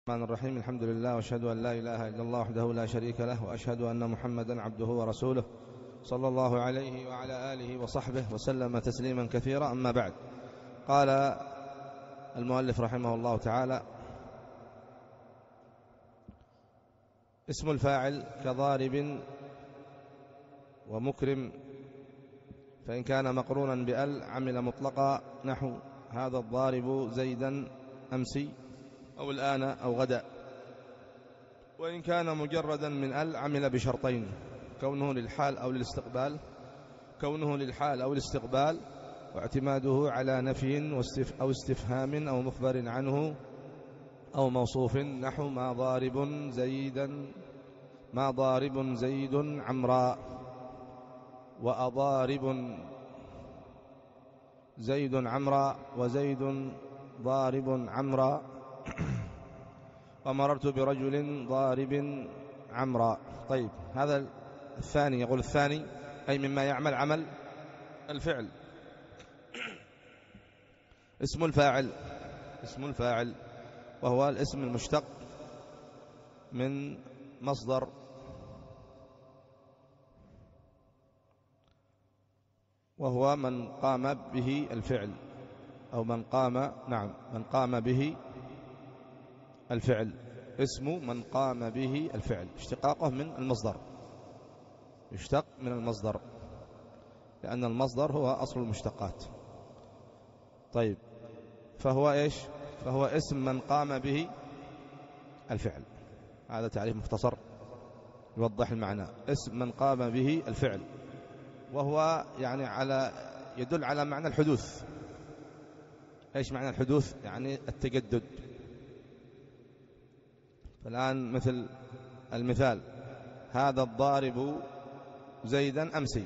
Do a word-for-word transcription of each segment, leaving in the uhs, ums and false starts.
الرحمن الرحيم. الحمد لله وأشهد أن لا إله إلا الله وحده لا شريك له، وأشهد أن محمدا عبده ورسوله صلى الله عليه وعلى آله وصحبه وسلم تسليما كثيرا. أما بعد، قال المؤلف رحمه الله تعالى: اسم الفاعل كضارب ومكرم، فإن كان مقرونا بأل عمل مطلقا، نحو هذا الضارب زيدا أمسي أو الآن أو غدا. وإن كان مجردا من أل عمل بشرطين: كونه للحال أو للاستقبال كونه للحال أو الاستقبال واعتماده على نفي أو استفهام أو مخبر عنه أو موصوف، نحو ما ضارب زيدا ما ضارب زيد عمراء، وأضارب زيد عمراء، وزيد ضارب عمراء، ومررت برجل ضارب عمراء. طيب، هذا الثاني. يقول الثاني أي مما يعمل عمل الفعل. اسم الفاعل اسم الفاعل وهو الاسم المشتق من مصدر وهو من قام به الفعل، أو من قام نعم من قام به الفعل. اسم من قام به الفعل اشتقاقه من المصدر، يشتق من المصدر، لأن المصدر هو أصل المشتقات. طيب، فهو إيش؟ فهو اسم من قام به الفعل. هذا تعريف مختصر يوضح المعنى. اسم من قام به الفعل، وهو يعني على يدل على معنى الحدوث. إيش معنى الحدوث؟ يعني التجدد. فالآن مثل المثال: هذا الضارب زيدا أمسي.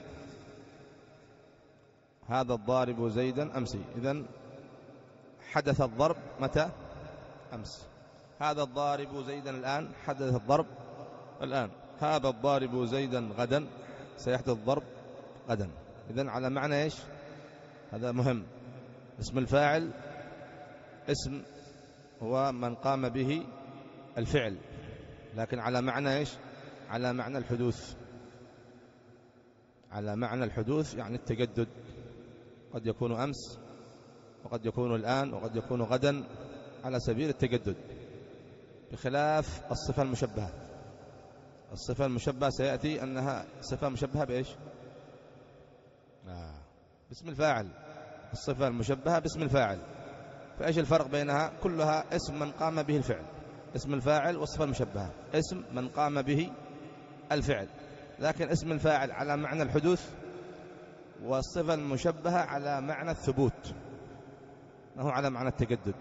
هذا الضارب زيدا أمسي، إذن حدث الضرب متى؟ أمس. هذا الضارب زيدا الآن، حدث الضرب الآن. هذا الضارب زيدا غدا، سيحدث الضرب غدا. إذن على معنى إيش؟ هذا مهم. اسم الفاعل اسم هو من قام به الفعل، لكن على معنى إيش؟ على معنى الحدوث. على معنى الحدوث يعني التجدد. قد يكون أمس، وقد يكون الآن، وقد يكون غدا، على سبيل التجدد، بخلاف الصفة المشبهة. الصفة المشبهة سيأتي أنها صفة مشبهة بإيش؟ آه. باسم الفاعل. الصفة المشبهة باسم الفاعل. فإيش الفرق بينها؟ كلها اسم من قام به الفعل. اسم الفاعل والصفة المشبهة اسم من قام به الفعل، لكن اسم الفاعل على معنى الحدوث، والصفة المشبهة على معنى الثبوت، أنه على معنى التجدد.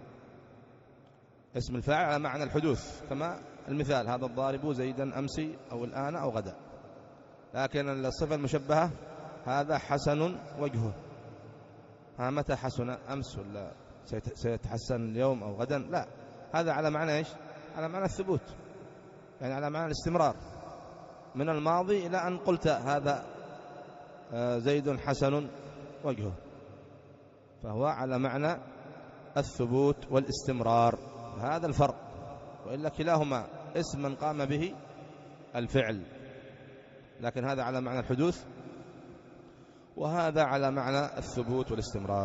اسم الفاعل على معنى الحدوث، كما المثال: هذا الضارب زيدا أمسي أو الآن أو غدا. لكن الصفة المشبهة هذا حسن وجهه. ها متى حسن؟ أمس ولا سيتحسن اليوم أو غدا؟ لا، هذا على معنى إيش؟ على معنى الثبوت، يعني على معنى الاستمرار من الماضي إلى أن قلت هذا زيد حسن وجهه، فهو على معنى الثبوت والاستمرار. هذا الفرق. وإلا كلاهما اسم من قام به الفعل، لكن هذا على معنى الحدوث، وهذا على معنى الثبوت والاستمرار.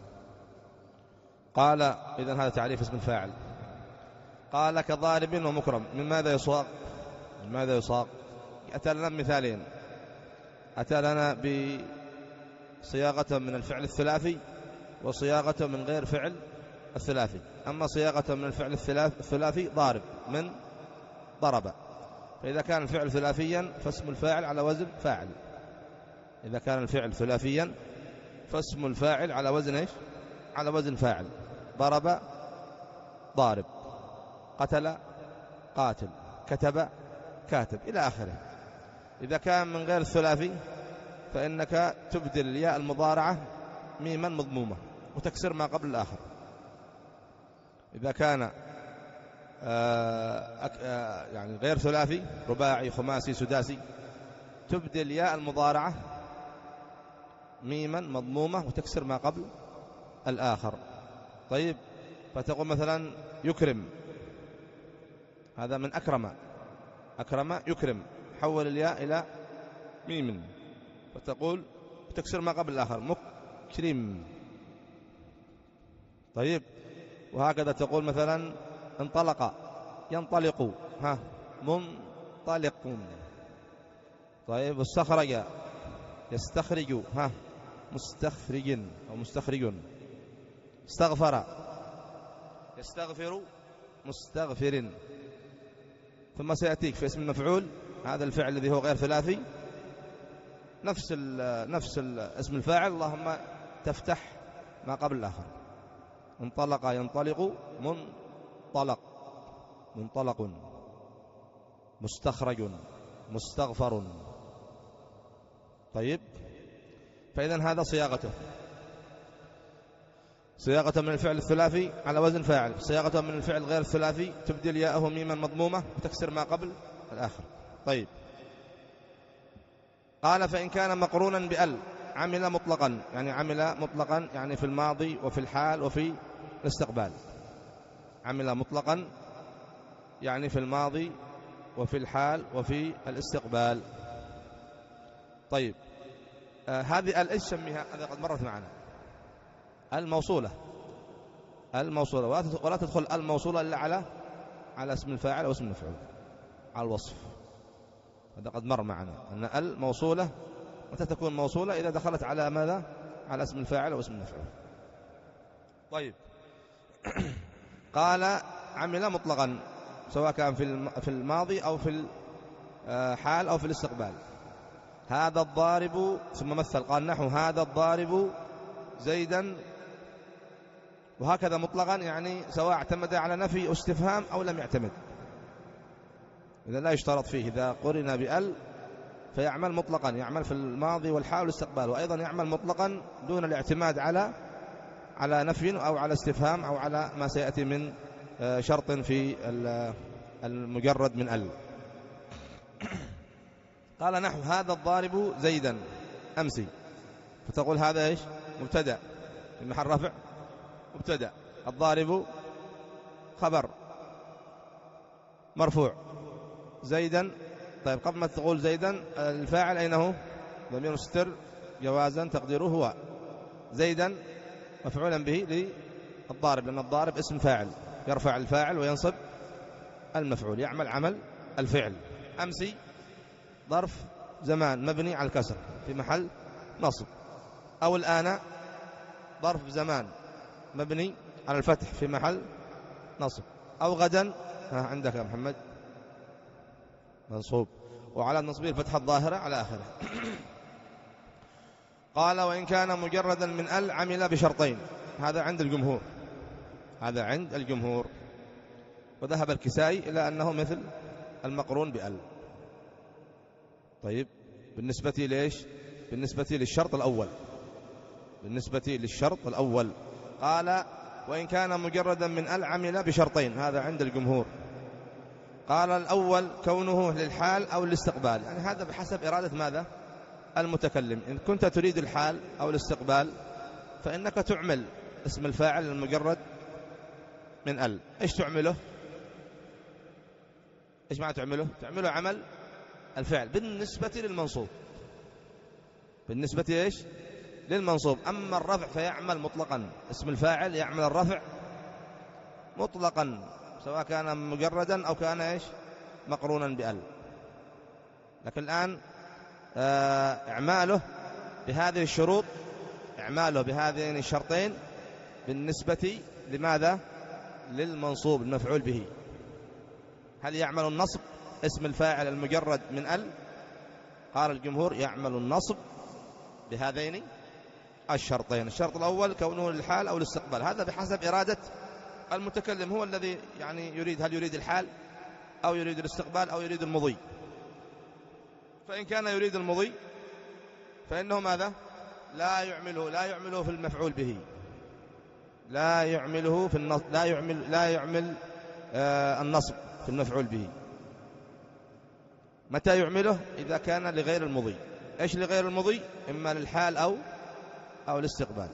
قال: إذن هذا تعريف اسم الفاعل. قال: كضارب ومكرم. من ماذا يصاغ؟ من ماذا يصاغ؟ أتى لنا مثالين. أتى لنا بصياغة من الفعل الثلاثي، وصياغة من غير فعل الثلاثي. أما صياغة من الفعل الثلاثي: ضارب من ضرب. فإذا كان الفعل ثلاثيا فاسم الفاعل على وزن فاعل. إذا كان الفعل ثلاثيا فاسم الفاعل على وزن إيش؟ على وزن فاعل. ضرب ضارب، قتل قاتل، كتب كاتب، إلى آخره. إذا كان من غير الثلاثي فإنك تبدل الياء المضارعة ميما مضمومة وتكسر ما قبل الآخر. إذا كان آآ آآ يعني غير ثلاثي، رباعي، خماسي، سداسي، تبدل ياء المضارعة ميما مضمومة وتكسر ما قبل الآخر. طيب، فتقول مثلا يكرم هذا من أكرم. أكرم يكرم، حول الياء إلى ميم فتقول تكسر ما قبل الآخر مكرم. طيب، وهكذا تقول مثلا انطلق ينطلق، ها منطلق. طيب، واستخرج يستخرج، ها مستخرج أو مستخرج. استغفر يستغفر مستغفر. ثم سيأتيك في اسم المفعول هذا الفعل الذي هو غير ثلاثي نفس ال نفس ال اسم الفاعل، اللهم تفتح ما قبل الآخر. انطلق ينطلق منطلق منطلق. مستخرج مستغفر. طيب، فإذا هذا صياغته صياغة من الفعل الثلاثي على وزن فاعل. صياغة من الفعل غير الثلاثي تبدل ياءه ميما مضمومة وتكسر ما قبل الآخر. طيب، قال فإن كان مقرونا بأل عمل مطلقا، يعني عمل مطلقا يعني في الماضي وفي الحال وفي الاستقبال. عمل مطلقا يعني في الماضي وفي الحال وفي الاستقبال. طيب، آه هذه ال ايش سميها؟ هذه قد مرت معنا، الموصولة. الموصولة، ولا تدخل الموصولة إلا على على اسم الفاعل أو اسم المفعول، على الوصف. هذا قد مر معنا أن الموصولة متى تكون موصولة؟ إذا دخلت على ماذا؟ على اسم الفاعل أو اسم المفعول. طيب، قال عمل مطلقا سواء كان في الماضي أو في الحال أو في الاستقبال. هذا الضارب، ثم مثل قال نحو هذا الضارب زيدا، وهكذا مطلقا يعني سواء اعتمد على نفي أو استفهام أو لم يعتمد. إذا لا يشترط فيه، إذا قرن بأل فيعمل مطلقا، يعمل في الماضي والحال والاستقبال، وأيضا يعمل مطلقا دون الاعتماد على على نفي أو على استفهام أو على ما سيأتي من شرط في المجرد من أل. قال نحو هذا الضارب زيدا أمسي، فتقول هذا إيش؟ مبتدأ في محل رفع مبتدأ. الضارب خبر مرفوع. زيدا، طيب قبل ما تقول زيدا الفاعل أين هو؟ ضمير مستتر جوازا تقديره هو. زيدا مفعولا به للضارب، لأن الضارب اسم فاعل يرفع الفاعل وينصب المفعول، يعمل عمل الفعل. أمسي ظرف زمان مبني على الكسر في محل نصب. أو الآن ظرف زمان مبني على الفتح في محل نصب. أو غدا، ها عندك يا محمد منصوب وعلى النصب الفتحة الظاهرة على آخره. قال وإن كان مجردا من ال عمل بشرطين. هذا عند الجمهور، هذا عند الجمهور. وذهب الكسائي إلى أنه مثل المقرون بأل. طيب، بالنسبة ليش؟ بالنسبة للشرط الأول، بالنسبة للشرط الأول قال وإن كان مجردا من ال عمل بشرطين. هذا عند الجمهور. قال الأول كونه للحال أو الاستقبال، يعني هذا بحسب إرادة ماذا؟ المتكلم. إن كنت تريد الحال أو الاستقبال فإنك تعمل اسم الفاعل المجرد من ال. إيش تعمله؟ إيش معنى تعمله؟ تعمله عمل الفعل بالنسبة للمنصوب، بالنسبة إيش؟ للمنصوب. أما الرفع فيعمل مطلقا، اسم الفاعل يعمل الرفع مطلقا سواء كان مجردا أو كان إيش؟ مقرونا بأل. لكن الآن إعماله بهذه الشروط، إعماله بهذين الشرطين بالنسبة لماذا؟ للمنصوب المفعول به. هل يعمل النصب اسم الفاعل المجرد من ال؟ قال الجمهور يعمل النصب بهذين الشرطين. الشرط الأول كونه للحال أو الاستقبال، هذا بحسب إرادة المتكلم، هو الذي يعني يريد، هل يريد الحال أو يريد الاستقبال أو يريد المضي. فإن كان يريد المضي فإنه ماذا؟ لا يعمله لا يعمله في المفعول به، لا يعمله في النصب، لا يعمل لا يعمل آه النصب في المفعول به. متى يعمله؟ إذا كان لغير المضي. إيش لغير المضي؟ إما للحال أو أو الاستقبال.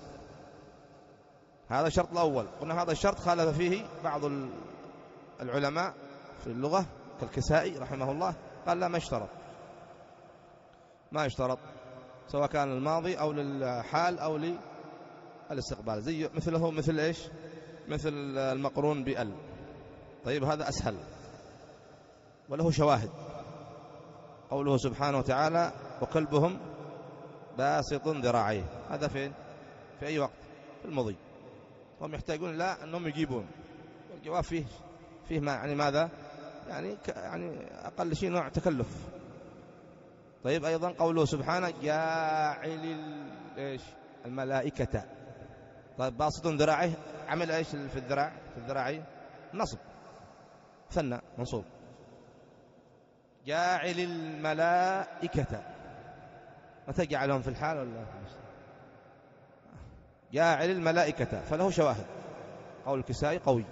هذا الشرط الأول. قلنا هذا الشرط خالف فيه بعض العلماء في اللغة كالكسائي رحمه الله قال لا ما يشترط، ما يشترط سواء كان الماضي أو للحال أو للاستقبال، زي مثله مثل إيش؟ مثل المقرون بأل. طيب هذا أسهل وله شواهد، قوله سبحانه وتعالى وكلبهم باسط ذراعيه، هذا فين؟ في أي وقت؟ في المضي. هم يحتاجون لا أنهم يجيبون، والجواب فيه فيه ما يعني ماذا؟ يعني يعني أقل شيء نوع تكلف. طيب أيضا قوله سبحانه جاعل إيش؟ الملائكة. طيب باسط ذراعيه عمل إيش في الذراع؟ في الذراعي نصب، ثنى منصوب. جاعل الملائكة متى جعلهم في الحال ولا؟ جاعل الملائكة، فله شواهد، قول الكسائي قوي.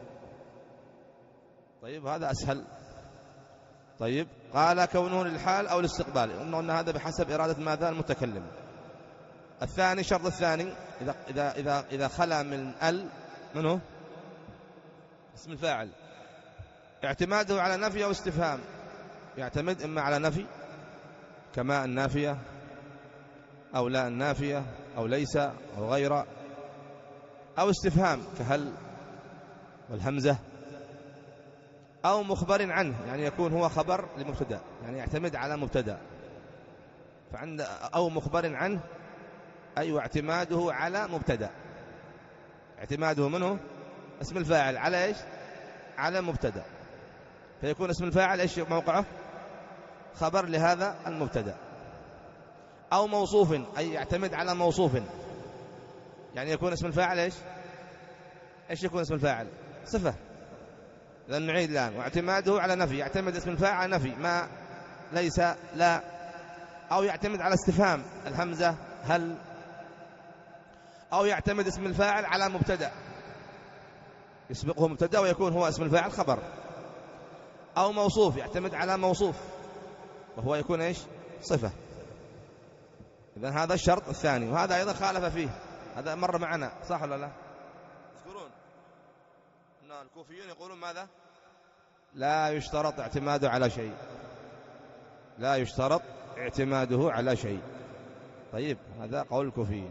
طيب هذا أسهل. طيب قال كونه للحال أو الاستقبال، أن هذا بحسب إرادة ماذا؟ المتكلم. الثاني الشرط الثاني إذا إذا إذا إذا خلا من ال منه اسم الفاعل اعتماده على نفي أو استفهام، يعتمد إما على نفي كما النافية أو لا النافية أو ليس أو غير، أو استفهام كهل والهمزة، أو مخبر عنه يعني يكون هو خبر لمبتدأ، يعني يعتمد على مبتدأ. فعند أو مخبر عنه أي اعتماده على مبتدأ، اعتماده منه اسم الفاعل على إيش؟ على مبتدأ، فيكون اسم الفاعل إيش موقعه؟ خبر لهذا المبتدأ. أو موصوف أي يعتمد على موصوف، يعني يكون اسم الفاعل إيش؟ إيش يكون اسم الفاعل؟ صفة. لأن نعيد الآن واعتماده على نفي، يعتمد اسم الفاعل على نفي ما ليس لا، أو يعتمد على استفهام الهمزة هل، أو يعتمد اسم الفاعل على مبتدأ يسبقه مبتدأ ويكون هو اسم الفاعل خبر، أو موصوف يعتمد على موصوف وهو يكون إيش؟ صفة. إذن هذا الشرط الثاني، وهذا أيضا خالف فيه، هذا مر معنا صح ولا لا؟ تذكرون أن الكوفيين يقولون ماذا؟ لا يشترط اعتماده على شيء، لا يشترط اعتماده على شيء. طيب هذا قول الكوفيين.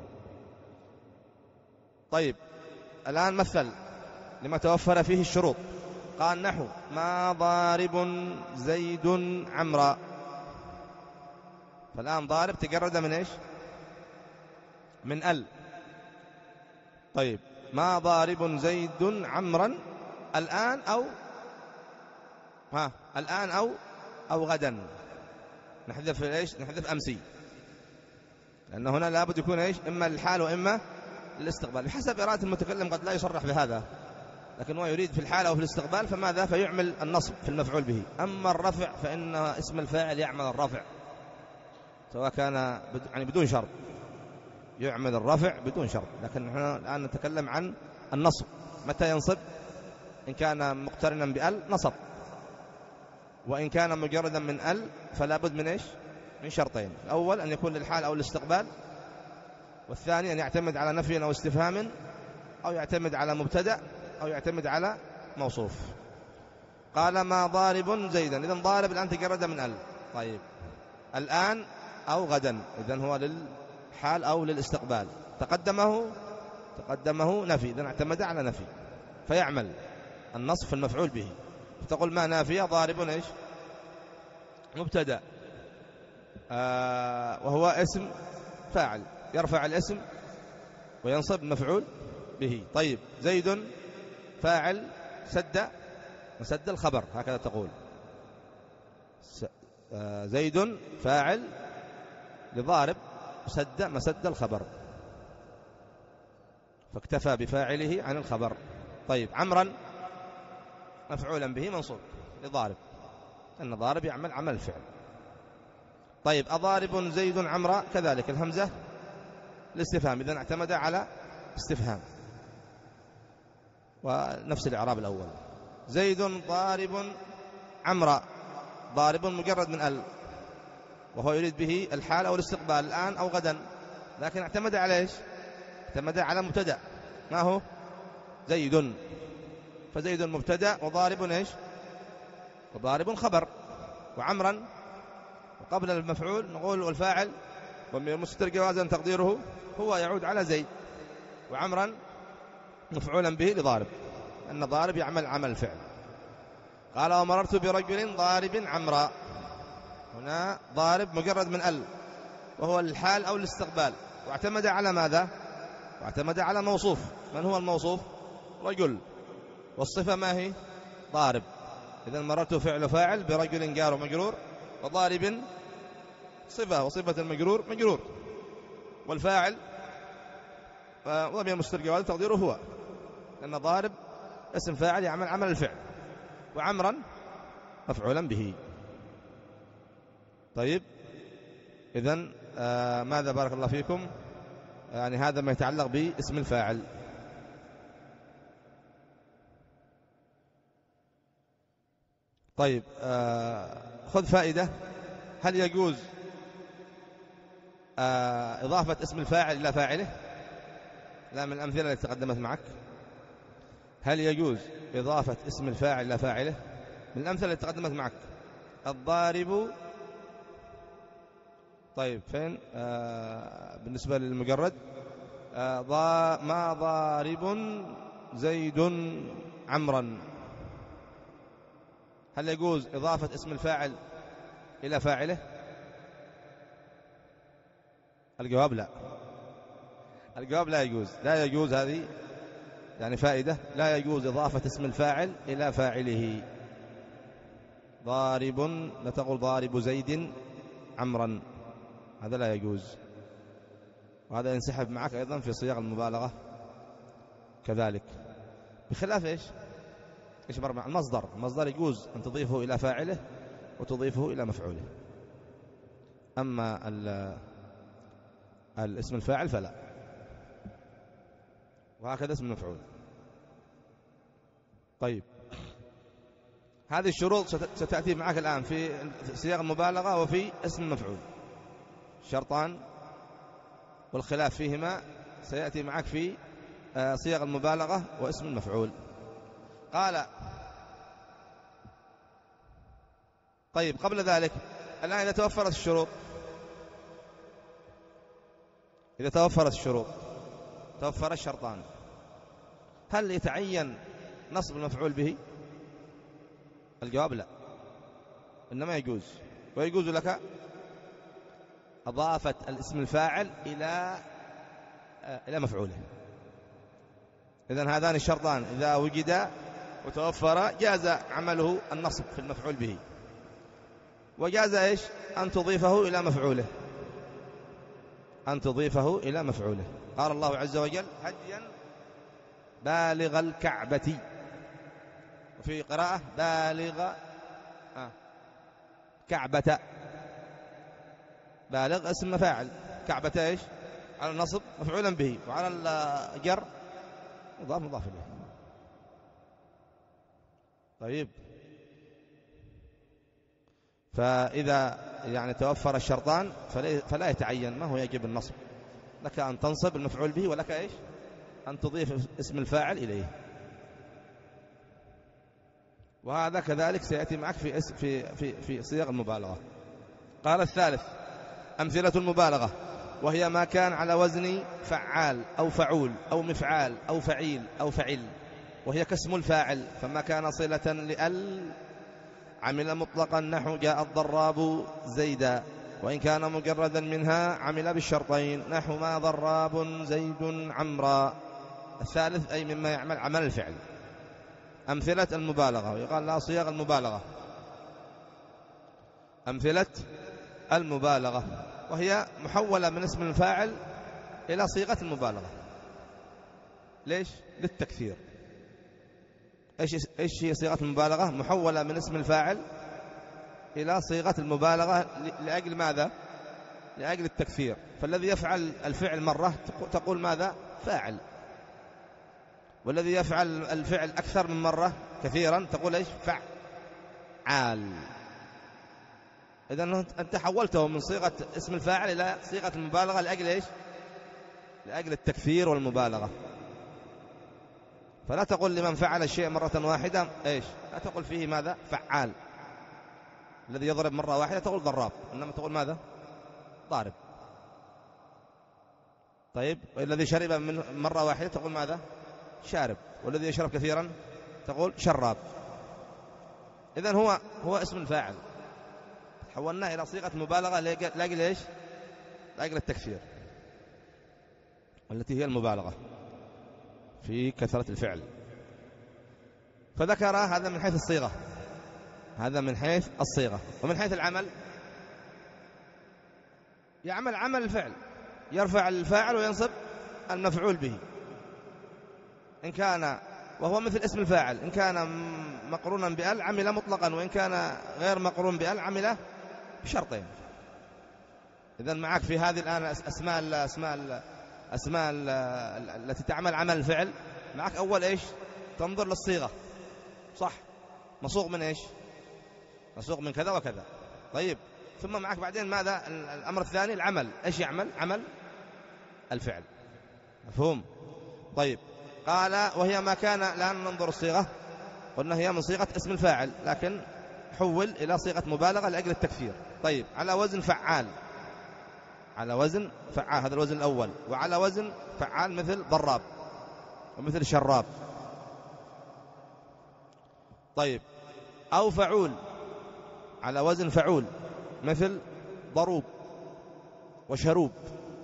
طيب الآن مثل لما توفر فيه الشروط، قال نحو ما ضارب زيد عمرا، فالآن ضارب تجرد من إيش؟ من ال. طيب ما ضارب زيد عمرا الآن أو ها الآن أو أو غدا، نحذف إيش؟ نحذف أمسي، لأن هنا لابد يكون إيش؟ إما الحال وإما الاستقبال، بحسب إرادة المتكلم قد لا يصرح بهذا، لكن هو يريد في الحال أو في الاستقبال، فماذا؟ فيعمل النصب في المفعول به. أما الرفع فإن اسم الفاعل يعمل الرفع سواء كان يعني بدون شرط، يعمل الرفع بدون شرط، لكن نحن الآن نتكلم عن النصب. متى ينصب؟ إن كان مقترنا بأل نصب، وإن كان مجردا من أل فلا بد من إيش؟ من شرطين، الأول أن يكون للحال أو الاستقبال، والثاني أن يعتمد على نفي أو استفهام، أو يعتمد على مبتدأ، أو يعتمد على موصوف. قال ما ضارب زيدا، إذن ضارب الآن تجرد من أل. طيب الآن أو غدا، إذن هو للحال أو للاستقبال، تقدمه تقدمه نفي، إذن اعتمد على نفي فيعمل النصب في المفعول به. تقول ما نافية ضارب إيش؟ مبتدأ آه وهو اسم فاعل، يرفع الاسم وينصب مفعول به. طيب زيد فاعل سد مسد الخبر، هكذا تقول آه زيد فاعل لضارب سد مسد الخبر، فاكتفى بفاعله عن الخبر. طيب عمرا مفعولا به منصوب لضارب، أن ضارب يعمل عمل الفعل. طيب أضارب زيد عمرا، كذلك الهمزة الاستفهام، إذن اعتمد على استفهام، ونفس الإعراب الأول. زيد ضارب عمرا، ضارب مجرد من ال، وهو يريد به الحال أو الاستقبال الآن أو غدا، لكن اعتمد على إيش؟ اعتمد على مبتدأ، ما هو؟ زيد، فزيد مبتدأ وضارب إيش؟ وضارب خبر، وعمرا وقبل المفعول نقول والفاعل ضمير مستتر جوازا تقديره هو يعود على زيد، وعمرا مفعولا به لضارب، أن ضارب يعمل عمل فعل. قال ومررت برجل ضارب عمرا، هنا ضارب مجرد من ال، وهو الحال أو الاستقبال، واعتمد على ماذا؟ واعتمد على موصوف. من هو الموصوف؟ رجل، والصفة ما هي؟ ضارب. إذا مررت فعل فاعل برجل جار مجرور، وضارب صفة، وصفة المجرور مجرور، والفاعل ضمير مستتر جواز تقديره هو، لأن ضارب اسم فاعل يعمل عمل الفعل، وعمرا مفعولا به. طيب إذن آه ماذا بارك الله فيكم؟ يعني هذا ما يتعلق باسم الفاعل. طيب آه خذ فائدة، هل يجوز آه إضافة اسم الفاعل إلى فاعله؟ لا، من الأمثلة التي تقدمت معك. هل يجوز إضافة اسم الفاعل إلى فاعله؟ من الأمثلة التي تقدمت معك. الضارب، طيب فين آه بالنسبة للمجرد؟ آه ضا ما ضارب زيد عمرا، هل يجوز إضافة اسم الفاعل إلى فاعله؟ الجواب لا، الجواب لا يجوز، لا يجوز. هذه يعني فائدة، لا يجوز إضافة اسم الفاعل إلى فاعله. ضارب، لا تقول ضارب زيد عمرا، هذا لا يجوز. وهذا ينسحب معك أيضا في صيغ المبالغة كذلك، بخلاف إيش؟ إيش برمع المصدر. المصدر يجوز أن تضيفه إلى فاعله وتضيفه إلى مفعوله، أما الاسم الفاعل فلا، وهكذا اسم المفعول. طيب هذه الشروط ستأتي معك الآن في صيغ المبالغة وفي اسم المفعول، شرطان والخلاف فيهما سيأتي معك في صيغ المبالغة واسم المفعول. قال طيب قبل ذلك الآن إذا توفرت الشروط، إذا توفرت الشروط توفر الشرطان، هل يتعين نصب المفعول به؟ الجواب لا، إنما يجوز، ويجوز لك إضافة الاسم الفاعل إلى إلى مفعوله. إذن هذان الشرطان إذا وجدا وتوفر جاز عمله النصب في المفعول به، وجاز إيش؟ أن تضيفه إلى مفعوله، أن تضيفه إلى مفعوله. قال الله عز وجل هديا بالغ الكعبة، وفي قراءة بالغ آه. كعبة، بالغ اسم فاعل، كعبة إيش؟ على النصب مفعولا به، وعلى الجر مضاف مضاف إليه. طيب فإذا يعني توفر الشرطان فلا يتعين، ما هو يجب النصب، لك أن تنصب المفعول به، ولك إيش؟ أن تضيف اسم الفاعل إليه. وهذا كذلك سيأتي معك في في في في صيغ المبالغة. قال الثالث أمثلة المبالغة، وهي ما كان على وزن فعال أو فعول أو مفعال أو فعيل أو فعل، وهي كاسم الفاعل، فما كان صلة لأل عمل مطلقا نحو جاء الضراب زيدا، وإن كان مجردا منها عمل بالشرطين نحو ما ضراب زيد عمرا. الثالث أي مما يعمل عمل الفعل. أمثلة المبالغة، ويقال لها صيغ المبالغة. أمثلة المبالغة وهي محولة من اسم الفاعل إلى صيغة المبالغة. ليش؟ للتكثير. إيش إيش هي صيغة المبالغة؟ محولة من اسم الفاعل إلى صيغة المبالغة لأجل ماذا؟ لأجل التكثير. فالذي يفعل الفعل مرة تقول ماذا؟ فاعل، والذي يفعل الفعل أكثر من مرة كثيرا تقول إيش؟ فعال. إذن أنت حولته من صيغة اسم الفاعل إلى صيغة المبالغة لأجل إيش؟ لأجل التكثير والمبالغة. فلا تقول لمن فعل الشيء مرة واحدة إيش؟ لا تقول فيه ماذا؟ فعال، الذي يضرب مرة واحدة تقول ضراب، إنما تقول ماذا؟ ضارب. طيب، والذي شرب من مرة واحدة تقول ماذا؟ شارب. والذي يشرب كثيرا تقول شراب. إذن هو هو اسم الفاعل، حولناه إلى صيغة مبالغة لاجل ليش؟ لاجل التكثير، التي هي المبالغة في كثرة الفعل. فذكر هذا من حيث الصيغة، هذا من حيث الصيغة. ومن حيث العمل يعمل عمل الفعل، يرفع الفاعل وينصب المفعول به إن كان، وهو مثل اسم الفاعل، إن كان مقرونا بأل عمل مطلقا، وإن كان غير مقرون بأل عمل بشرطين. إذن معك في هذه الآن أسماء الأسماء أسماء التي تعمل عمل الفعل، معك أول إيش؟ تنظر للصيغة، صح، مصوغ من إيش؟ مصوغ من كذا وكذا. طيب، ثم معك بعدين ماذا؟ الأمر الثاني العمل، إيش يعمل؟ عمل الفعل. مفهوم؟ طيب، قال وهي ما كان، الآن ننظر الصيغة، قلنا هي من صيغة اسم الفاعل لكن حول إلى صيغة مبالغة لأجل التكثير. طيب، على وزن فعال، على وزن فعال، هذا الوزن الأول. وعلى وزن فعال مثل ضراب ومثل شراب. طيب، أو فعول على وزن فعول مثل ضروب وشروب،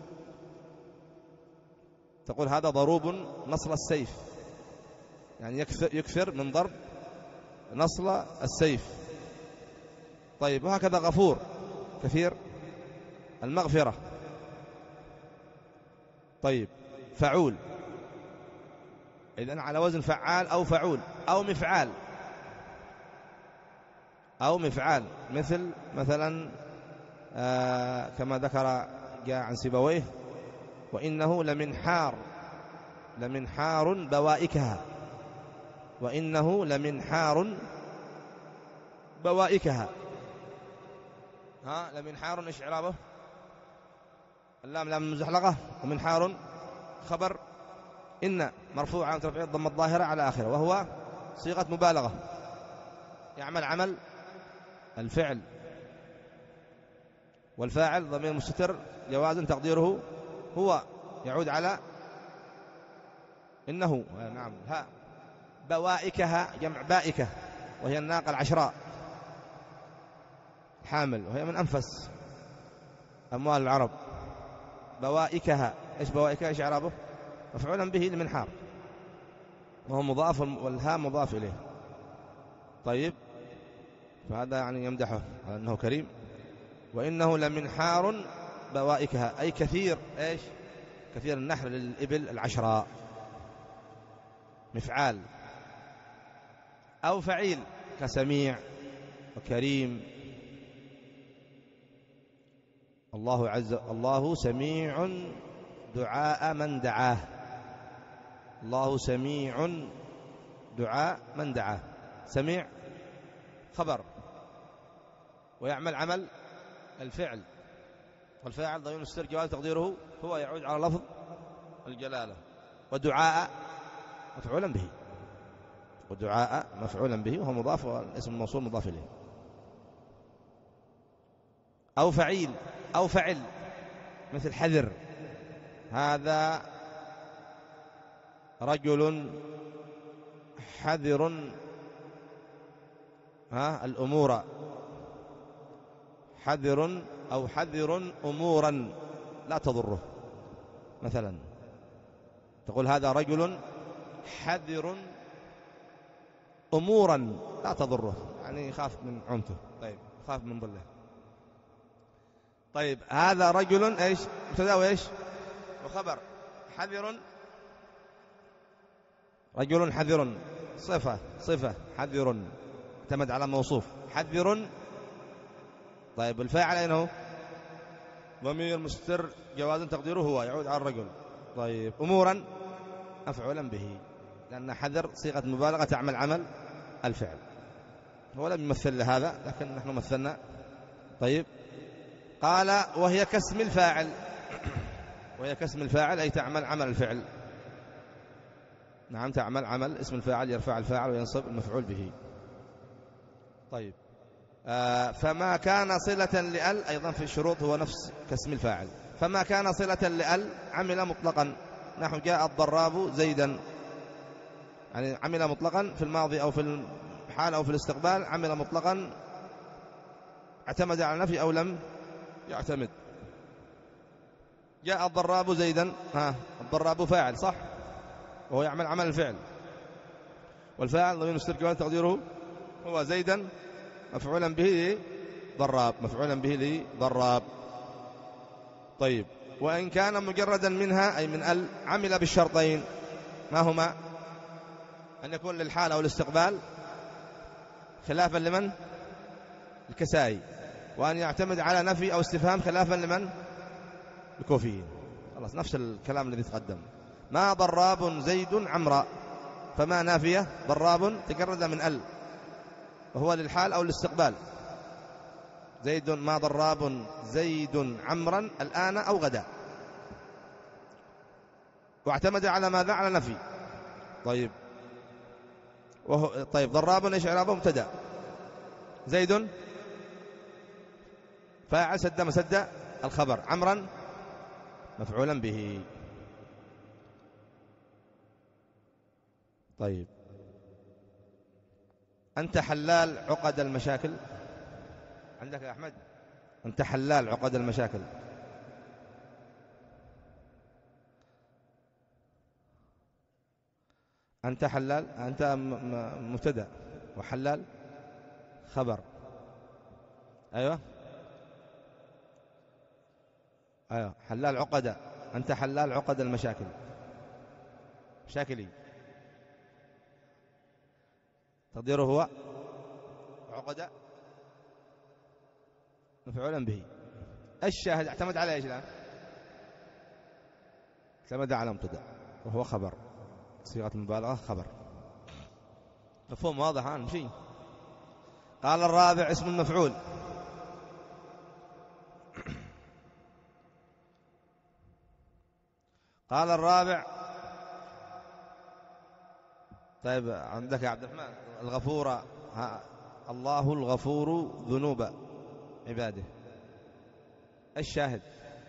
تقول هذا ضروب نصل السيف، يعني يكثر, يكثر من ضرب نصل السيف. طيب، وهكذا غفور، كثير المغفرة. طيب، فعول إذن على وزن فعال أو فعول أو مفعال، أو مفعال مثل مثلا آه كما ذكر جاء عن سيبويه وإنه لمنحار، لمنحار بوائكها، وإنه لمنحار بوائكها. ها، لمنحار إيش إعرابه؟ اللام لام المزحلقة، ومنحار خبر إن مرفوع عن ترفيع الضمة الظاهرة على آخره، وهو صيغة مبالغة، يعمل عمل الفعل. والفاعل ضمير مستتر جواز تقديره هو، يعود على إنه. نعم. ها، بوائكها جمع بائكة، وهي الناقة العشراء حامل، وهي من أنفس أموال العرب. بوائكها، إيش بوائكها؟ إيش إعرابه؟ مفعولا به لمنحار، وهو مضاف والها مضاف إليه. طيب، فهذا يعني يمدحه على أنه كريم. وإنه لمنحار بوائكها، أي كثير إيش؟ كثير النحر للإبل العشراء، مفعال. أو فعيل كسميع وكريم. الله عز الله سميع دعاء من دعاه، الله سميع دعاء من دعاه. سميع خبر، ويعمل عمل الفعل، والفاعل ضمير مستتر جواز تقديره هو، يعود على لفظ الجلالة. ودعاء مفعولا به، ودعاء مفعولا به وهو مضاف، والاسم الموصول مضاف إليه. أو فعيل أو فعل مثل حذر، هذا رجل حذر ها الأمور، حذر أو حذر أمورا لا تضره. مثلا تقول هذا رجل حذر أمورا لا تضره، يعني يخاف من عنته. طيب، يخاف من ظله. طيب، هذا رجل إيش؟ مبتدأ وإيش؟ وخبر. حذر رجل حذر صفة، صفة حذر اعتمد على موصوف حذر. طيب، الفاعل أين هو؟ ضمير مستتر جواز تقديره هو، يعود على الرجل. طيب، أمورا مفعولا به، لأن حذر صيغة مبالغة تعمل عمل الفعل. هو لم يمثل لهذا لكن نحن مثلنا. طيب، قال وهي كاسم الفاعل، وهي كاسم الفاعل أي تعمل عمل الفعل. نعم، تعمل عمل اسم الفاعل، يرفع الفاعل وينصب المفعول به. طيب، آه فما كان صلة لأل أيضا في الشروط هو نفس كاسم الفاعل. فما كان صلة لأل عمل مطلقا، نحو جاء الضراب زيدا، يعني عمل مطلقا في الماضي أو في الحال أو في الاستقبال، عمل مطلقا اعتمد على نفي أو لم يعتمد. جاء الضراب زيدا، ها الضراب فاعل صح، وهو يعمل عمل الفعل، والفاعل ضمير مستتر تقديره هو زيدا مفعولا به ضراب، مفعولا به لضراب. طيب، وإن كان مجردا منها أي من ال عمل بالشرطين، ما هما؟ أن يكون للحال أو الاستقبال خلافا لمن؟ الكسائي، وأن يعتمد على نفي أو استفهام خلافا لمن؟ الكوفيين. خلاص نفس الكلام الذي تقدم. ما ضراب زيد عمرا، فما نافية، ضراب تجرد من ال وهو للحال أو الاستقبال. زيد ما ضراب زيد عمرا الآن أو غدا، واعتمد على ماذا؟ على نفي. طيب وهو طيب ضراب ايش اعرابه؟ مبتدا، زيد فاعل سد مسد الخبر، عمرا مفعولا به. طيب أنت حلال عقد المشاكل، عندك يا أحمد؟ أنت حلال عقد المشاكل. أنت حلال، أنت مبتدأ وحلال خبر. أيوة أيوة حلال عقد، أنت حلال عقد المشاكل. مشاكلي تقديره هو عقد مفعولا به. الشاهد اعتمد على ايش الآن؟ اعتمد على مبتدأ وهو خبر، صيغة المبالغة خبر. مفهوم واضح عن شيء؟ قال الرابع اسم المفعول. قال الرابع، طيب عندك يا عبد الرحمن الغفور، الله الغفور ذنوب عباده. الشاهد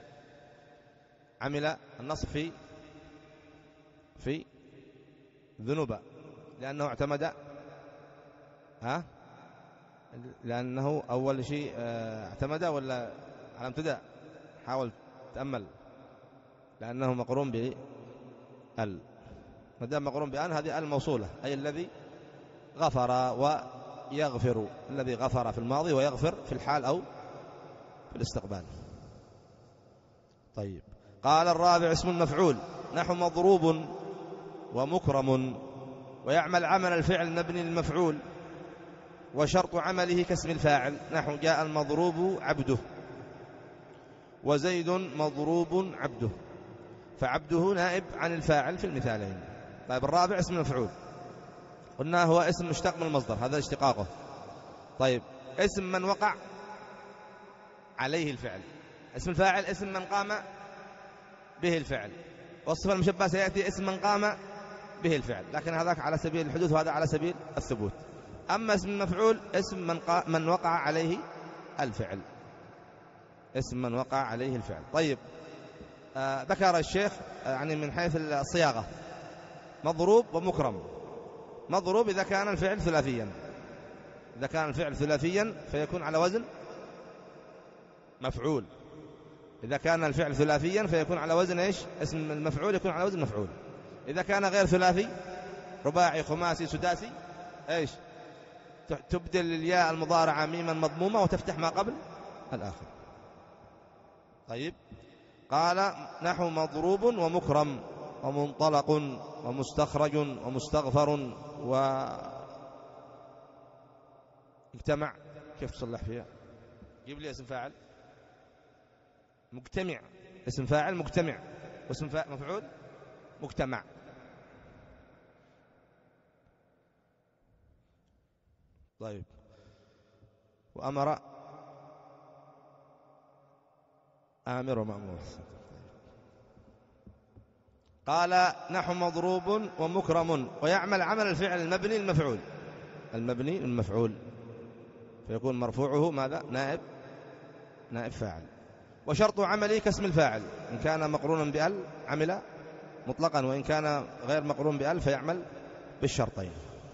عمل النصب في في ذنوب لأنه اعتمد، ها لأنه أول شيء اعتمد ولا على ابتداء؟ حاول تأمل، لأنه مقرون بال، ما دام مقرون بأن هذه الموصولة، أي الذي غفر ويغفر، الذي غفر في الماضي ويغفر في الحال أو في الاستقبال. طيب قال الرابع اسم المفعول، نحو مضروب ومكرم، ويعمل عمل الفعل مبني للمفعول، وشرط عمله كاسم الفاعل، نحو جاء المضروب عبده، وزيد مضروب عبده، فعبده نائب عن الفاعل في المثالين. طيب الرابع اسم المفعول، قلنا هو اسم مشتق من المصدر، هذا اشتقاقه. طيب اسم من وقع عليه الفعل، اسم الفاعل اسم من قام به الفعل، والصفة المشبهة سيأتي اسم من قام به الفعل، لكن هذاك على سبيل الحدوث وهذا على سبيل الثبوت. أما اسم المفعول اسم من, قا... من وقع عليه الفعل، اسم من وقع عليه الفعل. طيب آه ذكر الشيخ آه يعني من حيث الصياغة مضروب ومكرم. مضروب إذا كان الفعل ثلاثيا، إذا كان الفعل ثلاثيا فيكون على وزن مفعول، إذا كان الفعل ثلاثيا فيكون على وزن إيش؟ اسم المفعول يكون على وزن مفعول. إذا كان غير ثلاثي، رباعي خماسي سداسي، إيش؟ تبدل الياء المضارعة ميما مضمومة وتفتح ما قبل الآخر. طيب قال نحو مضروب ومكرم ومنطلق ومستخرج ومستغفر واجتمع. كيف تصلح فيها؟ جيب لي اسم فاعل مجتمع، اسم فاعل مجتمع، واسم مفعول مجتمع. طيب وأمر آمر ومأمور. قال نحو مضروب ومكرم، ويعمل عمل الفعل المبني المفعول، المبني المفعول، فيكون مرفوعه ماذا؟ نائب نائب فاعل. وشرط عمله كاسم الفاعل، إن كان مقرونا بأل عمل مطلقا، وإن كان غير مقرون بأل فيعمل بالشرطين.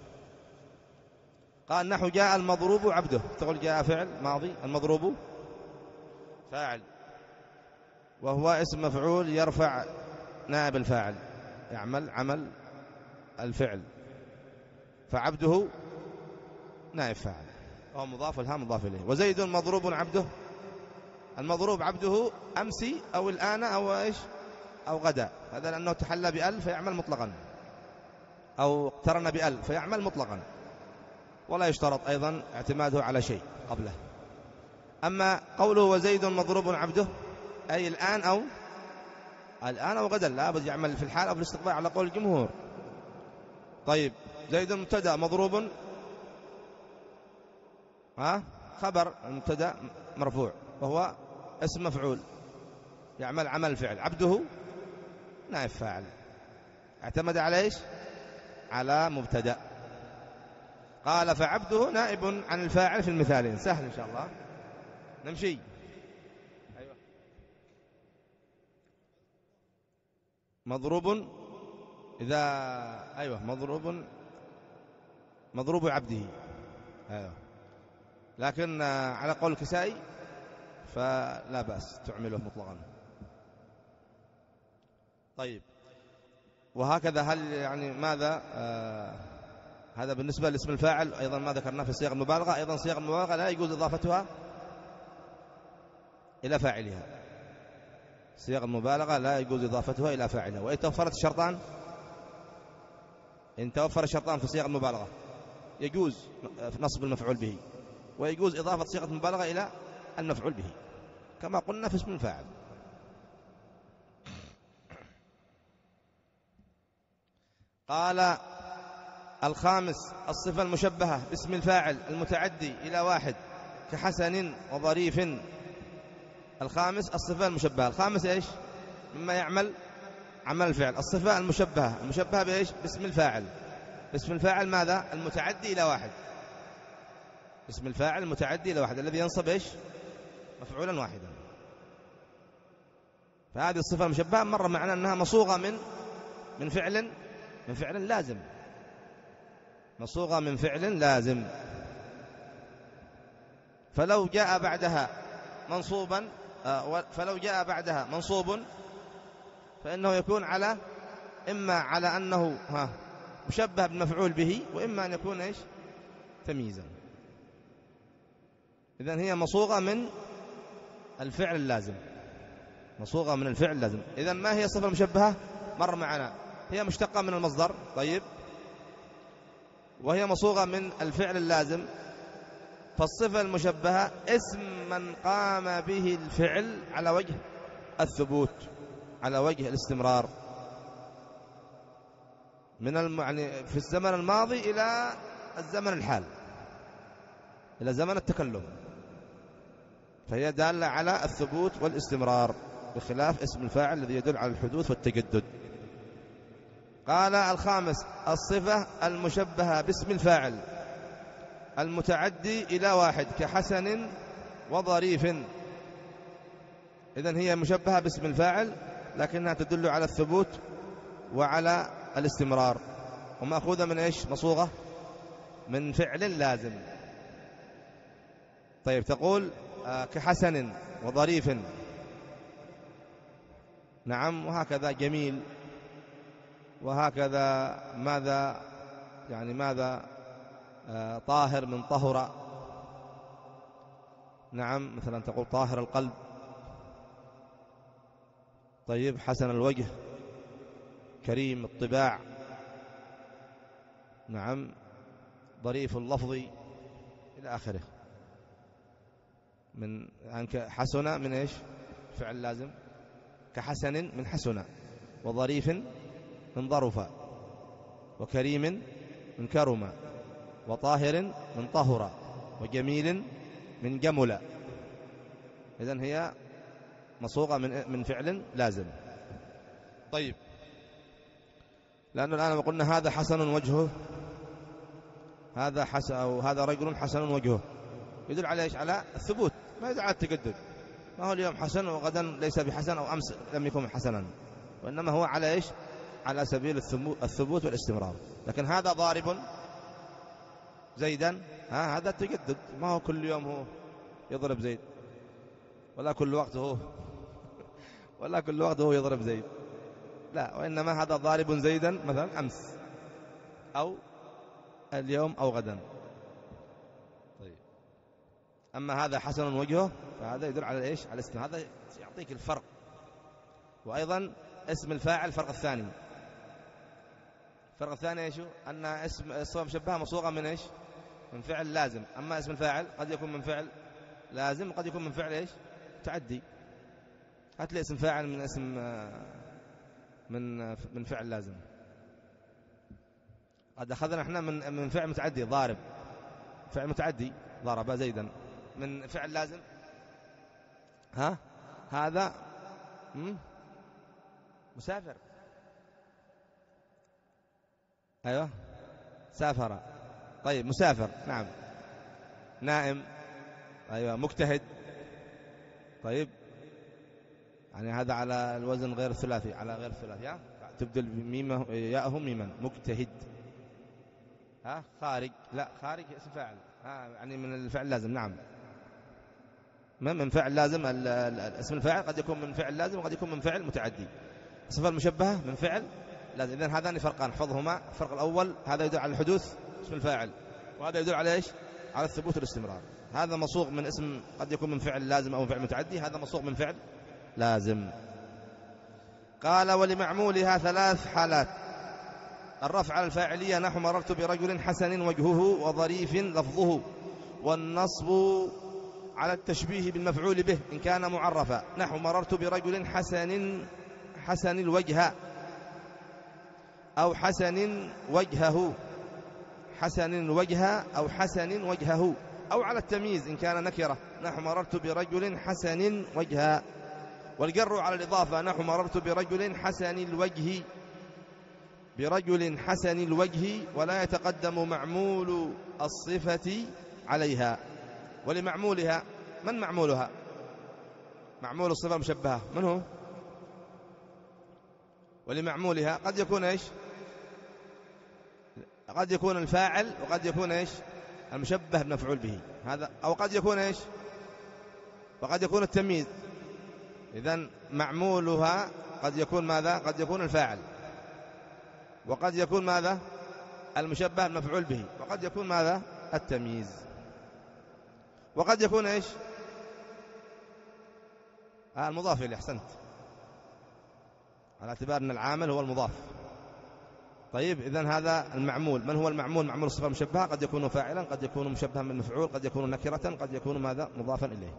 قال نحو جاء المضروب عبده، تقول جاء فعل ماضي، المضروب فاعل، وهو اسم مفعول يرفع نائب الفاعل، يعمل عمل الفعل، فعبده نائب فاعل، وهو مضاف، والها مضاف إليه. وزيد مضروب عبده، المضروب عبده أمسي أو الآن أو إيش أو غدا، هذا لأنه تحلى بأل فيعمل مطلقا، أو اقترن بأل فيعمل مطلقا، ولا يشترط أيضا اعتماده على شيء قبله. أما قوله وزيد مضروب عبده أي الآن أو الآن أو غدا، لا بد يعمل في الحال أو في الاستقبال على قول الجمهور. طيب زيد مبتدأ مضروب ها خبر مبتدأ مرفوع وهو اسم مفعول يعمل عمل الفعل، عبده نائب فاعل، اعتمد على ايش؟ على مبتدأ. قال فعبده نائب عن الفاعل في المثالين. سهل إن شاء الله، نمشي. أيوة. مضروب إذا أيوة مضروب مضروب عبده، أيوة، لكن على قول الكسائي فلا بأس تعمله مطلقا. طيب وهكذا هل يعني ماذا آه هذا بالنسبة لاسم الفاعل. أيضا ما ذكرناه في صيغ المبالغة، أيضا صيغ المبالغة لا يجوز إضافتها إلى فاعلها، صيغ المبالغة لا يجوز إضافتها إلى فاعلها. وإن توفرت الشرطان، إن توفر الشرطان في صيغ المبالغة يجوز نصب المفعول به، ويجوز إضافة صيغة المبالغة إلى المفعول به كما قلنا في اسم الفاعل. قال الخامس الصفة المشبهة باسم الفاعل المتعدي إلى واحد كحسن وظريف. الخامس الصفة المشبهة، الخامس إيش؟ مما يعمل عمل الفعل. الصفة المشبهة، المشبهة بإيش؟ باسم الفاعل. اسم الفاعل ماذا؟ المتعدي إلى واحد، اسم الفاعل المتعدي إلى واحد الذي ينصب إيش؟ مفعولا واحدا. فهذه الصفة المشبهة مر معنا أنها مصوغة من من فعل من فعل لازم، مصوغة من فعل لازم. فلو جاء بعدها منصوبا فلو جاء بعدها منصوب فإنه يكون على إما على أنه ها مشبه بالمفعول به، وإما أن يكون إيش؟ تمييزا. إذن هي مصوغة من الفعل اللازم، مصوغة من الفعل اللازم. إذن ما هي الصفة المشبهة؟ مر معنا هي مشتقة من المصدر، طيب، وهي مصوغة من الفعل اللازم. فالصفة المشبهة اسم من قام به الفعل على وجه الثبوت، على وجه الاستمرار، من الم... يعني في الزمن الماضي إلى الزمن الحال، إلى زمن التكلم، فهي دالة على الثبوت والاستمرار، بخلاف اسم الفاعل الذي يدل على الحدوث والتجدد. قال الخامس الصفة المشبهة باسم الفاعل المتعدي إلى واحد كحسن وظريف. إذن هي مشبهة باسم الفاعل لكنها تدل على الثبوت وعلى الاستمرار، ومأخوذة من إيش؟ مصوغة من فعل لازم. طيب تقول آه كحسن وظريف، نعم، وهكذا جميل، وهكذا ماذا يعني ماذا آه طاهر من طهر، نعم، مثلا تقول طاهر القلب. طيب حسن الوجه، كريم الطباع، نعم، ظريف اللفظ إلى آخره. من يعني حسن من إيش؟ فعل لازم، كحسن من حسن، وظريف من ظرف، وكريم من كرم، وطاهر من طهر، وجميل من جمل. إذن هي مصوغة من من فعل لازم. طيب لأنه الآن قلنا هذا حسن وجهه، هذا حسن أو هذا رجل حسن وجهه، يدل على إيش؟ على الثبوت، ما يدل على التجدد. ما هو اليوم حسن وغدا ليس بحسن، أو أمس لم يكن حسنا، وإنما هو على إيش؟ على سبيل الثبوت والاستمرار. لكن هذا ضارب زيدا، ها هذا التجدد، ما هو كل يوم هو يضرب زيد، ولا كل وقت هو ولا كل وقت هو يضرب زيد، لا، وإنما هذا ضارب زيدا مثلا أمس أو اليوم أو غدا. طيب، أما هذا حسن وجهه فهذا يدل على إيش؟ على الاستمرار. هذا يعطيك الفرق. وأيضا اسم الفاعل الفرق الثاني، الفرق الثاني إيش؟ أن اسم الصفة مشبهة مصوغة من إيش؟ من فعل لازم. أما اسم الفاعل قد يكون من فعل لازم وقد يكون من فعل إيش؟ تعدي. هات لي اسم فاعل من اسم من من فعل لازم. قد أخذنا احنا من من فعل متعدي، ضارب فعل متعدي، ضرب زيدا. من فعل لازم ها هذا مسافر، أيوة سافر. طيب مسافر، نعم. نائم، أيوة. مجتهد، طيب، يعني هذا على الوزن غير الثلاثي، على غير الثلاثي، ها تبدل ميمه ياءه ميما. مجتهد. ها خارج، لا خارج اسم فاعل، ها يعني من الفعل لازم، نعم. من فعل لازم. اسم الفاعل قد يكون من فعل لازم وقد يكون من فعل متعدي. الصفة المشبهة من فعل لازم. إذن هذان فرقان، احفظهما. الفرق الأول هذا يدل على الحدوث، اسم الفاعل، وهذا يدل على إيش؟ على الثبوت والاستمرار. هذا مصوغ من اسم قد يكون من فعل لازم أو من فعل متعدي، هذا مصوغ من فعل لازم. قال ولمعمولها ثلاث حالات: الرفع على الفاعلية نحو مررت برجل حسن وجهه وظريف لفظه، والنصب على التشبيه بالمفعول به إن كان معرفا نحو مررت برجل حسن حسن الوجه أو حسن وجهه، حسن الوجه أو حسن وجهه، أو على التمييز إن كان نكرة نحو مررت برجل حسن وجها. والجر على الإضافة نحو مررت برجل حسن الوجه برجل حسن الوجه، ولا يتقدم معمول الصفة عليها. ولمعمولها، من معمولها؟ معمول الصفة المشبهة من هو؟ ولمعمولها قد يكون إيش؟ قد يكون الفاعل وقد يكون إيش؟ المشبه بمفعول به، هذا. أو قد يكون إيش؟ وقد يكون التمييز. إذن معمولها قد يكون ماذا؟ قد يكون الفاعل، وقد يكون ماذا؟ المشبه بمفعول به، وقد يكون ماذا؟ التمييز. وقد يكون إيش؟ آه المضاف إليه، أحسنت، على اعتبار أن العامل هو المضاف. طيب، إذن هذا المعمول. من هو المعمول؟ معمول الصفة المشبهة قد يكون فاعلا، قد يكون مشبها بالمفعول، قد يكون نكرة، قد يكون ماذا؟ مضافا إليه.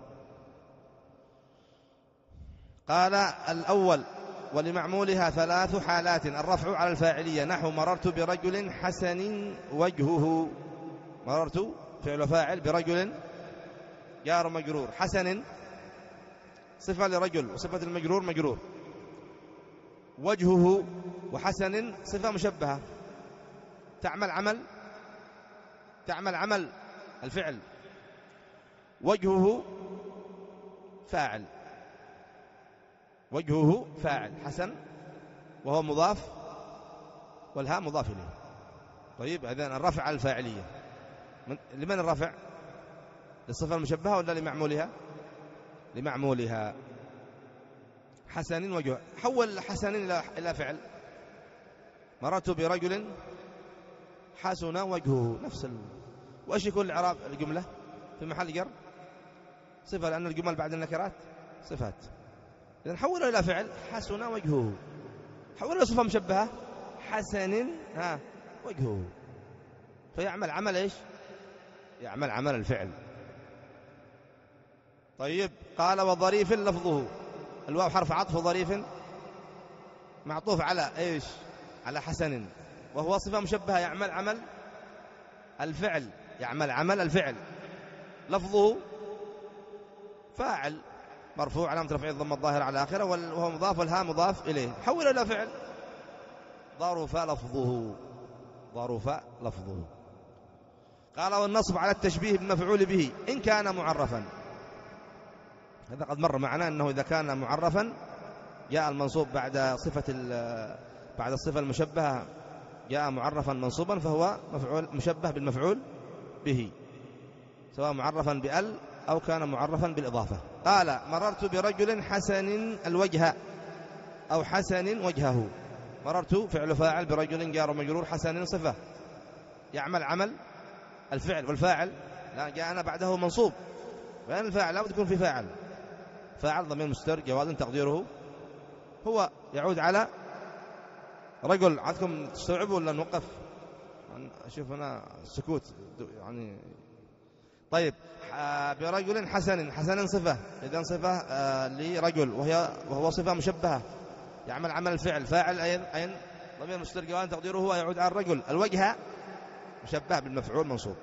قال الأول: ولمعمولها ثلاث حالات: الرفع على الفاعلية نحو مررت برجل حسن وجهه. مررت فعل وفاعل، برجل جار مجرور، حسن صفة لرجل وصفة المجرور مجرور، وجهه وحسن صفة مشبهة تعمل عمل تعمل عمل الفعل، وجهه فاعل، وجهه فاعل حسن وهو مضاف والهاء مضاف إليه. طيب، إذن الرفع على الفاعلية لمن الرفع؟ للصفة المشبهة ولا لمعمولها؟ لمعمولها. حسن وجه، حول حسن إلى فعل. مررت برجل حسن وجهه، نفس ال... وإيش يكون الإعراب الجملة في محل جر؟ صفة، لأن الجمل بعد النكرات صفات. إذن حوله إلى فعل، حسن وجهه، حوله إلى صفة مشبهة، حسن ها وجهه، فيعمل عمل إيش؟ يعمل عمل الفعل. طيب، قال وظريف لفظه. الواو حرف عطف، ظريف معطوف على إيش؟ على حسن، وهو صفة مشبهة يعمل عمل الفعل، يعمل عمل الفعل. لفظه فاعل مرفوع علامة رفعه الضمة الظاهرة على آخره، وهو مضاف والهاء مضاف إليه، حول إلى فعل. ظرف لفظه، ظرف لفظه. قال والنصب على التشبيه بالمفعول به إن كان معرفا. هذا قد مر معنا أنه إذا كان معرفا جاء المنصوب بعد صفة بعد الصفة المشبهة جاء معرفا منصوبا فهو مفعول مشبه بالمفعول به، سواء معرفا بأل أو كان معرفا بالإضافة. قال مررت برجل حسن الوجه أو حسن وجهه. مررت فعل فاعل برجل جار ومجرور، حسن صفة يعمل عمل الفعل، والفاعل لا جاءنا بعده منصوب، لأن الفاعل لا بد يكون في فاعل. فاعل ضمير مستتر جواز تقديره هو، يعود على رجل. عندكم تستوعبوا ولا نوقف؟ أشوف أنا سكوت يعني. طيب برجل حسن، حسن صفة، إذن صفة آه لرجل وهي وهو صفة مشبهة يعمل عمل الفعل، فاعل أين أين ضمير مستتر جواز تقديره هو، يعود على الرجل. الوجه مشبه بالمفعول منصوب.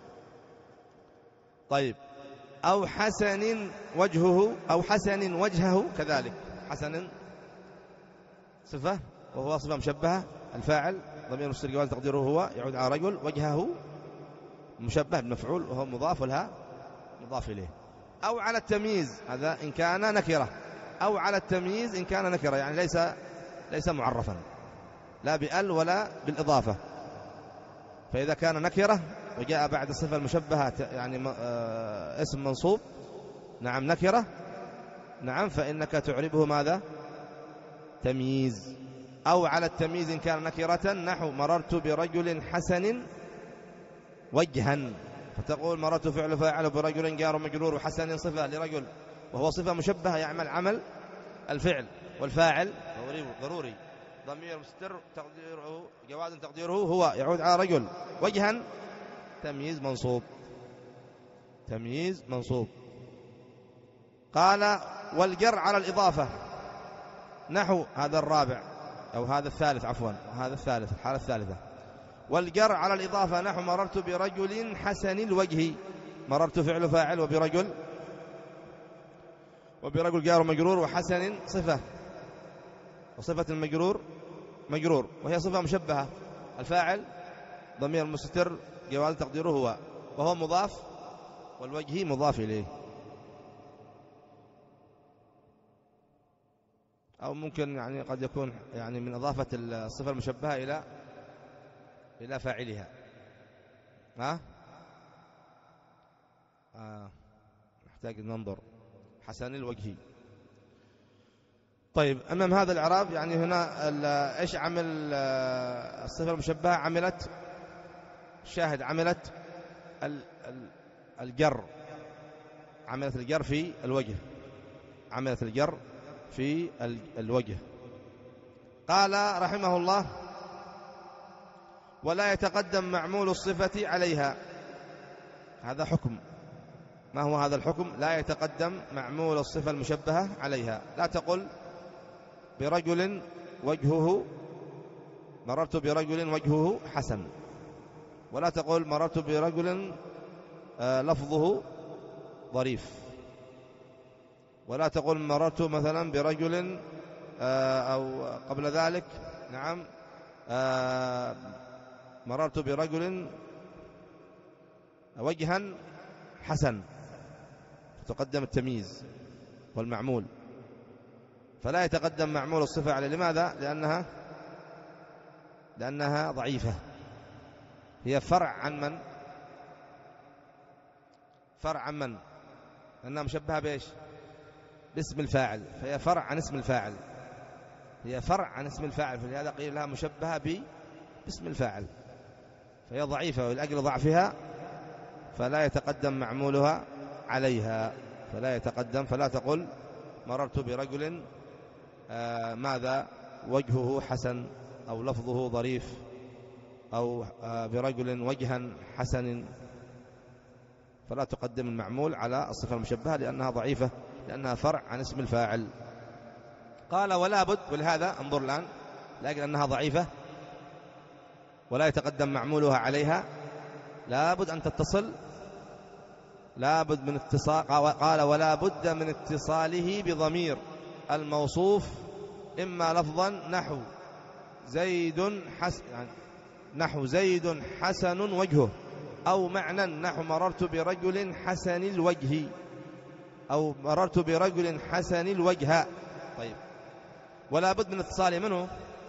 طيب أو حسن وجهه أو حسن وجهه كذلك، حسن صفة وهو صفة مشبهة، الفاعل ضمير مستتر جواز تقديره هو، يعود على رجل. وجهه مشبه بالمفعول وهو مضاف لها مضاف إليه. أو على التمييز، هذا إن كان نكرة، أو على التمييز إن كان نكرة، يعني ليس ليس معرفا لا بأل ولا بالإضافة. فإذا كان نكرة وجاء بعد الصفة المشبهة يعني اسم منصوب، نعم نكرة، نعم فإنك تعربه ماذا؟ تمييز. أو على التمييز إن كان نكرة، نحو مررت برجل حسن وجها، فتقول مررت فعل فاعل برجل جار مجرور وحسن صفة لرجل وهو صفة مشبهة يعمل عمل الفعل، والفاعل ضروري ضمير مستتر تقديره جواز تقديره هو، يعود على رجل. وجها تمييز منصوب، تمييز منصوب. قال والجر على الإضافة، نحو هذا الرابع أو هذا الثالث عفوا هذا الثالث الحالة الثالثة. والجر على الإضافة نحو مررت برجل حسن الوجه. مررت فعل فاعل وبرجل وبرجل جار مجرور وحسن صفة، وصفة المجرور مجرور وهي صفة مشبهة، الفاعل ضمير مستتر جواز تقديره هو وهو مضاف، والوجه مضاف إليه. أو ممكن يعني قد يكون يعني من إضافة الصفة المشبهة إلى إلى فاعلها. ها آه. نحتاج ننظر. حسن الوجه. طيب أمام هذا الإعراب يعني هنا إيش عمل الصفة المشبهة؟ عملت شاهد عملت الجر، عملت الجر في الوجه، عملت الجر في الوجه. قال رحمه الله ولا يتقدم معمول الصفة عليها. هذا حكم. ما هو هذا الحكم؟ لا يتقدم معمول الصفة المشبهة عليها. لا تقل برجل وجهه مررت برجل وجهه حسن، ولا تقول مررت برجل آه لفظه ظريف، ولا تقول مررت مثلا برجل آه أو قبل ذلك نعم آه مررت برجل وجها حسن، تقدم التمييز والمعمول. فلا يتقدم معمول الصفة عليه. لماذا؟ لأنها لأنها ضعيفة، هي فرع عن من؟ فرع عن من؟ لأنها مشبهة بإيش؟ باسم الفاعل، فهي فرع عن اسم الفاعل، هي فرع عن اسم الفاعل، فلهذا قيل لها مشبهة باسم الفاعل، فهي ضعيفة، ولأجل ضعفها فلا يتقدم معمولها عليها، فلا يتقدم. فلا تقل مررت برجل آه ماذا وجهه حسن أو لفظه ظريف أو آه برجل وجها حسن، فلا تقدم المعمول على الصفة المشبهة لأنها ضعيفة، لأنها فرع عن اسم الفاعل. قال ولا بد، ولهذا انظر الآن لأجل أنها ضعيفة ولا يتقدم معمولها عليها لا بد أن تتصل، لا بد من اتصال. قال ولا بد من اتصاله بضمير الموصوف إما لفظا نحو زيد حسن، يعني نحو زيد حسن وجهه، أو معنى نحو مررت برجل حسن الوجه، أو مررت برجل حسن الوجه. طيب، ولا بد من اتصاله. من هو؟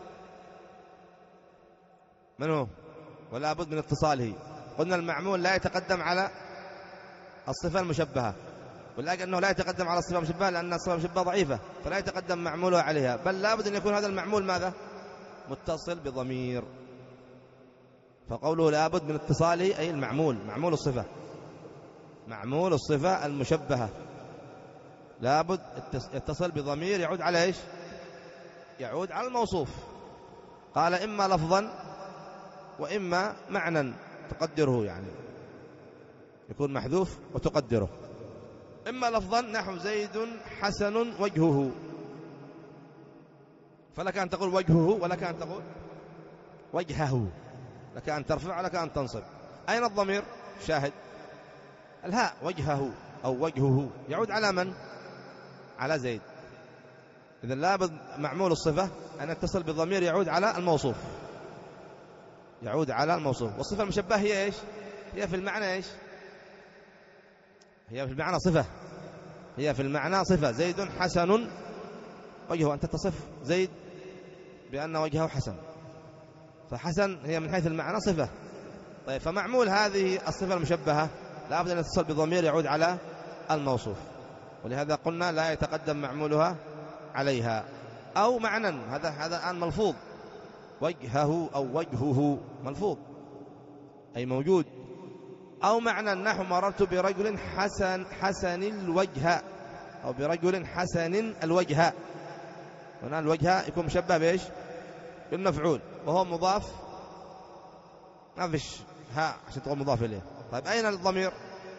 من هو؟ ولا بد من اتصاله. قلنا المعمول لا يتقدم على الصفة المشبهة، ولكن أنه لا يتقدم على الصفة المشبهة لأن الصفة المشبهة ضعيفة، فلا يتقدم معمولها عليها، بل لا بد أن يكون هذا المعمول ماذا؟ متصل بضمير. فقوله لا بد من اتصاله أي المعمول، معمول الصفة، معمول الصفة المشبهة لا بد يتصل بضمير يعود على إيش؟ يعود على الموصوف. قال إما لفظا وإما معنى، تقدره يعني يكون محذوف وتقدره. إما لفظا نحو زيد حسن وجهه، فلك أن تقول وجهه ولك أن تقول وجهه، لك أن ترفع ولك أن تنصب. أين الضمير؟ شاهد الهاء، وجهه أو وجهه يعود على من؟ على زيد. إذن لابد معمول الصفة أن يتصل بالضمير يعود على الموصوف، يعود على الموصوف. والصفة المشبهة هي إيش؟ هي في المعنى إيش؟ هي في المعنى صفة، هي في المعنى صفة. زيد حسن وجهه، أنت تصف زيد بأن وجهه حسن، فحسن هي من حيث المعنى صفة. طيب، فمعمول هذه الصفة المشبهة لا بد أن يتصل بضمير يعود على الموصوف، ولهذا قلنا لا يتقدم معمولها عليها. أو معنى، هذا هذا الآن ملفوظ، وجهه أو وجهه ملفوظ أي موجود. أو معنى نحو مررت برجل حسن حسن الوجه، أو برجل حسن الوجه. هنا الوجه يكون مشبه بإيش؟ بالمفعول، وهو مضاف، ما فيش ها عشان تقول مضاف إليه. طيب، أين الضمير؟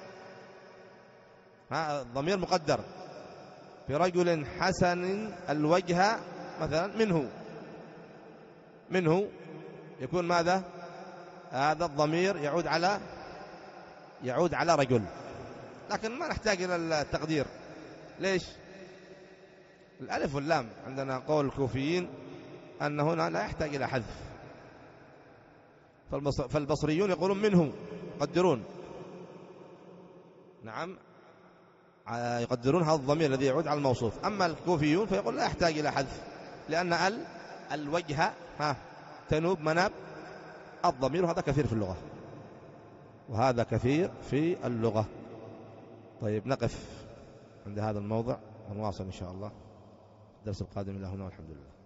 ها الضمير مقدر برجل حسن الوجه مثلا، منه منه يكون ماذا؟ هذا الضمير يعود على يعود على رجل، لكن ما نحتاج إلى التقدير. ليش؟ الألف واللام عندنا قول الكوفيين أن هنا لا يحتاج إلى حذف، فالبصريون يقولون منه يقدرون، نعم يقدرون هذا الضمير الذي يعود على الموصوف. أما الكوفيون فيقول لا يحتاج إلى حذف، لأن ال الوجه ها تنوب مناب الضمير، وهذا كثير في اللغة، وهذا كثير في اللغة. طيب، نقف عند هذا الموضع ونواصل إن شاء الله الدرس القادم. إلى هنا والحمد لله.